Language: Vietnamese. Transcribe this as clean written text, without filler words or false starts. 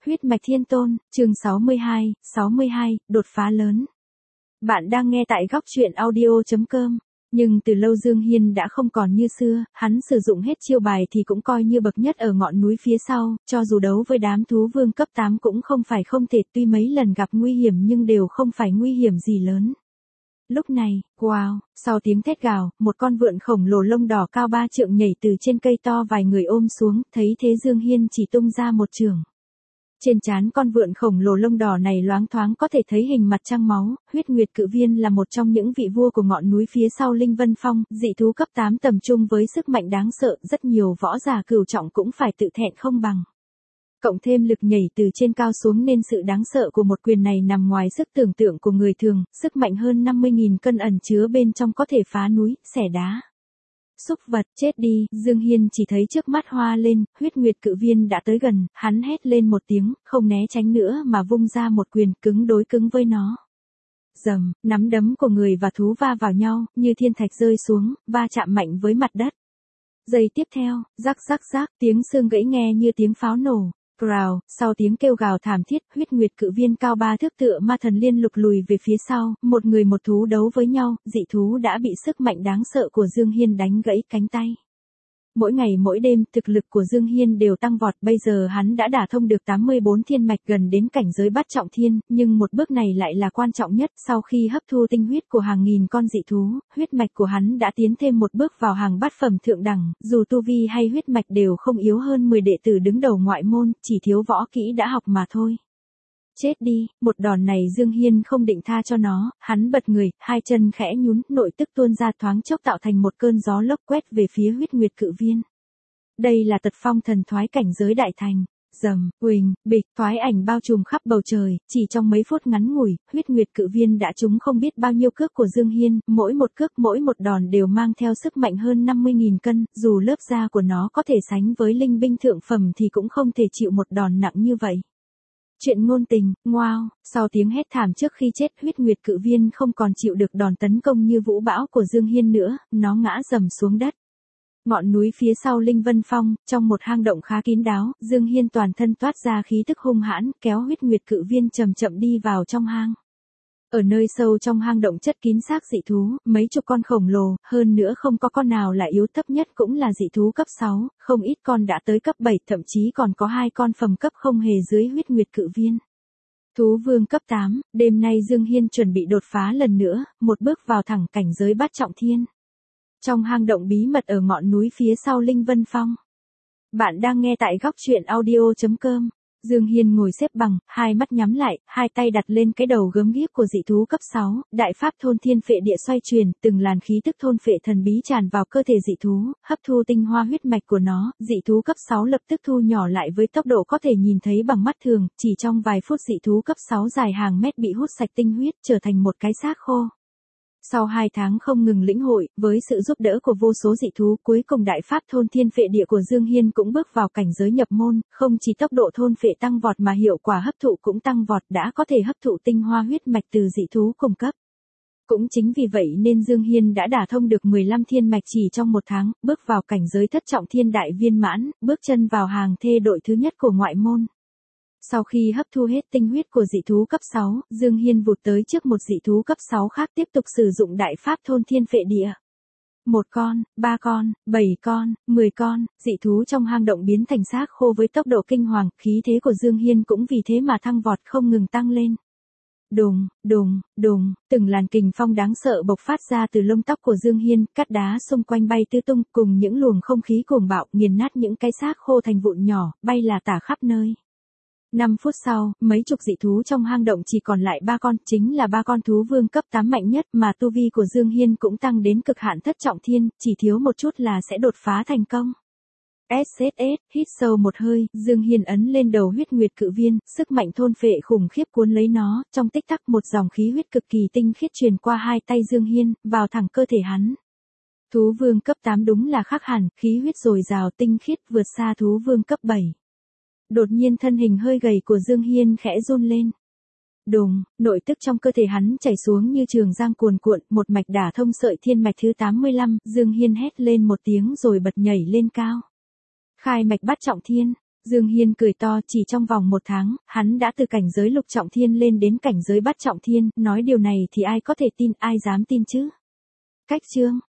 Huyết mạch thiên tôn, chương 62, đột phá lớn. Bạn đang nghe tại góc truyện audio.com. Nhưng từ lâu Dương Hiên đã không còn như xưa, hắn sử dụng hết chiêu bài thì cũng coi như bậc nhất ở ngọn núi phía sau, cho dù đấu với đám thú vương cấp 8 cũng không phải không thể, tuy mấy lần gặp nguy hiểm nhưng đều không phải nguy hiểm gì lớn. Lúc này, wow, sau tiếng thét gào, một con vượn khổng lồ lông đỏ cao 3 trượng nhảy từ trên cây to vài người ôm xuống, thấy thế Dương Hiên chỉ tung ra một chưởng. Trên trán con vượn khổng lồ lông đỏ này loáng thoáng có thể thấy hình mặt trăng máu, huyết nguyệt cự viên là một trong những vị vua của ngọn núi phía sau Linh Vân Phong, dị thú cấp 8 tầm trung với sức mạnh đáng sợ, rất nhiều võ giả cửu trọng cũng phải tự thẹn không bằng. Cộng thêm lực nhảy từ trên cao xuống nên sự đáng sợ của một quyền này nằm ngoài sức tưởng tượng của người thường, sức mạnh hơn 50.000 cân ẩn chứa bên trong có thể phá núi, xẻ đá. Xúc vật, chết đi, Dương Hiên chỉ thấy trước mắt hoa lên, huyết nguyệt cự viên đã tới gần, hắn hét lên một tiếng, không né tránh nữa mà vung ra một quyền cứng đối cứng với nó. Rầm, nắm đấm của người và thú va vào nhau, như thiên thạch rơi xuống, va chạm mạnh với mặt đất. Giây tiếp theo, rắc rắc rắc, tiếng xương gãy nghe như tiếng pháo nổ. Growl, sau tiếng kêu gào thảm thiết, huyết nguyệt cự viên cao 3 thước tựa ma thần liên lục lùi về phía sau, một người một thú đấu với nhau, dị thú đã bị sức mạnh đáng sợ của Dương Hiên đánh gãy cánh tay. Mỗi ngày mỗi đêm, thực lực của Dương Hiên đều tăng vọt, bây giờ hắn đã đả thông được 84 thiên mạch gần đến cảnh giới bát trọng thiên, nhưng một bước này lại là quan trọng nhất, sau khi hấp thu tinh huyết của hàng nghìn con dị thú, huyết mạch của hắn đã tiến thêm một bước vào hàng bát phẩm thượng đẳng, dù tu vi hay huyết mạch đều không yếu hơn 10 đệ tử đứng đầu ngoại môn, chỉ thiếu võ kỹ đã học mà thôi. Chết đi, một đòn này Dương Hiên không định tha cho nó, hắn bật người, hai chân khẽ nhún, nội tức tuôn ra thoáng chốc tạo thành một cơn gió lốc quét về phía huyết nguyệt cự viên. Đây là tật phong thần thoái cảnh giới đại thành. Rầm, huỳnh, bịch, thoái ảnh bao trùm khắp bầu trời, chỉ trong mấy phút ngắn ngủi, huyết nguyệt cự viên đã trúng không biết bao nhiêu cước của Dương Hiên, mỗi một cước mỗi một đòn đều mang theo sức mạnh hơn 50.000 cân, dù lớp da của nó có thể sánh với linh binh thượng phẩm thì cũng không thể chịu một đòn nặng như vậy. Chuyện ngôn tình, wow, sau tiếng hét thảm trước khi chết, huyết nguyệt cự viên không còn chịu được đòn tấn công như vũ bão của Dương Hiên nữa, nó ngã rầm xuống đất. Ngọn núi phía sau Linh Vân Phong, trong một hang động khá kín đáo, Dương Hiên toàn thân toát ra khí tức hung hãn, kéo huyết nguyệt cự viên chậm chậm đi vào trong hang. Ở nơi sâu trong hang động chất kín xác dị thú, mấy chục con khổng lồ, hơn nữa không có con nào là yếu, thấp nhất cũng là dị thú cấp 6, không ít con đã tới cấp 7, thậm chí còn có 2 con phẩm cấp không hề dưới huyết nguyệt cự viên. Thú vương cấp 8, đêm nay Dương Hiên chuẩn bị đột phá lần nữa, một bước vào thẳng cảnh giới bát trọng thiên. Trong hang động bí mật ở ngọn núi phía sau Linh Vân Phong. Bạn đang nghe tại góc truyện audio.com. Dương Hiên ngồi xếp bằng, hai mắt nhắm lại, hai tay đặt lên cái đầu gớm ghiếc của dị thú cấp 6, đại pháp thôn thiên phệ địa xoay chuyển, từng làn khí tức thôn phệ thần bí tràn vào cơ thể dị thú, hấp thu tinh hoa huyết mạch của nó, dị thú cấp 6 lập tức thu nhỏ lại với tốc độ có thể nhìn thấy bằng mắt thường, chỉ trong vài phút dị thú cấp 6 dài hàng mét bị hút sạch tinh huyết, trở thành một cái xác khô. Sau 2 tháng không ngừng lĩnh hội, với sự giúp đỡ của vô số dị thú, cuối cùng đại pháp thôn thiên phệ địa của Dương Hiên cũng bước vào cảnh giới nhập môn, không chỉ tốc độ thôn phệ tăng vọt mà hiệu quả hấp thụ cũng tăng vọt, đã có thể hấp thụ tinh hoa huyết mạch từ dị thú cùng cấp. Cũng chính vì vậy nên Dương Hiên đã đả thông được 15 thiên mạch chỉ trong 1 tháng, bước vào cảnh giới thất trọng thiên đại viên mãn, bước chân vào hàng thê đội thứ nhất của ngoại môn. Sau khi hấp thu hết tinh huyết của dị thú cấp 6, Dương Hiên vụt tới trước một dị thú cấp 6 khác tiếp tục sử dụng đại pháp thôn thiên phệ địa. 1 con, 3 con, 7 con, 10 con, dị thú trong hang động biến thành xác khô với tốc độ kinh hoàng, khí thế của Dương Hiên cũng vì thế mà thăng vọt không ngừng tăng lên. Đùng, đùng, đùng, từng làn kình phong đáng sợ bộc phát ra từ lông tóc của Dương Hiên, cát đá xung quanh bay tứ tung cùng những luồng không khí cuồng bạo nghiền nát những cái xác khô thành vụn nhỏ, bay là tả khắp nơi. 5 phút sau, mấy chục dị thú trong hang động chỉ còn lại 3 con, chính là 3 con thú vương cấp 8 mạnh nhất mà tu vi của Dương Hiên cũng tăng đến cực hạn thất trọng thiên, chỉ thiếu một chút là sẽ đột phá thành công. SSS, hít sâu một hơi, Dương Hiên ấn lên đầu huyết nguyệt cự viên, sức mạnh thôn phệ khủng khiếp cuốn lấy nó, trong tích tắc một dòng khí huyết cực kỳ tinh khiết truyền qua hai tay Dương Hiên, vào thẳng cơ thể hắn. Thú vương cấp 8 đúng là khác hẳn, khí huyết dồi dào tinh khiết vượt xa thú vương cấp 7. Đột nhiên thân hình hơi gầy của Dương Hiên khẽ run lên. Đùng, nội tức trong cơ thể hắn chảy xuống như trường giang cuồn cuộn, một mạch đả thông sợi thiên mạch thứ 85, Dương Hiên hét lên một tiếng rồi bật nhảy lên cao. Khai mạch bát trọng thiên, Dương Hiên cười to, chỉ trong vòng 1 tháng, hắn đã từ cảnh giới lục trọng thiên lên đến cảnh giới bát trọng thiên, nói điều này thì ai có thể tin, ai dám tin chứ? Cách chương